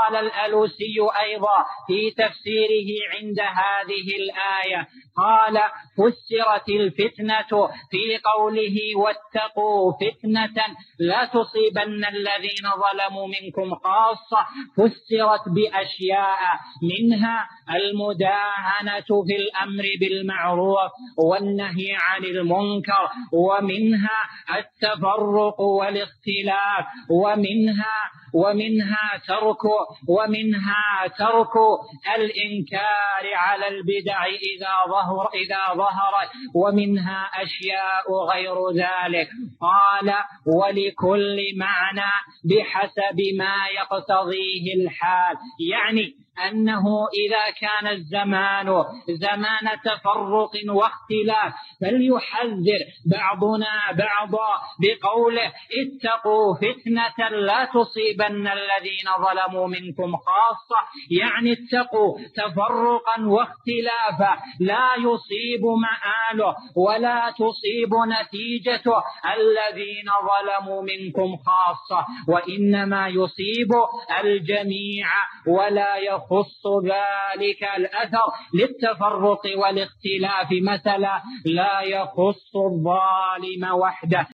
قال الألوسي أيضا في تفسيره عند هذه الآية، قال: فسرت الفتنة في قوله: واتقوا فتنة لا تصيبن الذين ظلموا منكم خاصة، فسرت بأشياء، منها المداهنة في الأمر بالمعروف والنهي عن المنكر، ومنها التفرق والاختلاف، ومنها ترك الإنكار على البدع إذا ظهرت، ومنها أشياء غير ذلك. قال: ولكل معنى بحسب ما يقتضيه الحال، يعني أنه إذا كان الزمان زمان تفرق واختلاف فليحذر بعضنا بعضا بقوله: اتقوا فتنة لا تصيبن الذين ظلموا منكم خاصة، يعني اتقوا تفرقا واختلافا لا يصيب مآله ولا تصيب نتيجته الذين ظلموا منكم خاصة، وإنما يصيب الجميع ولا يخص ذلك الأثر للتفرق والاختلاف، مثلا لا يخص الظالم وحده.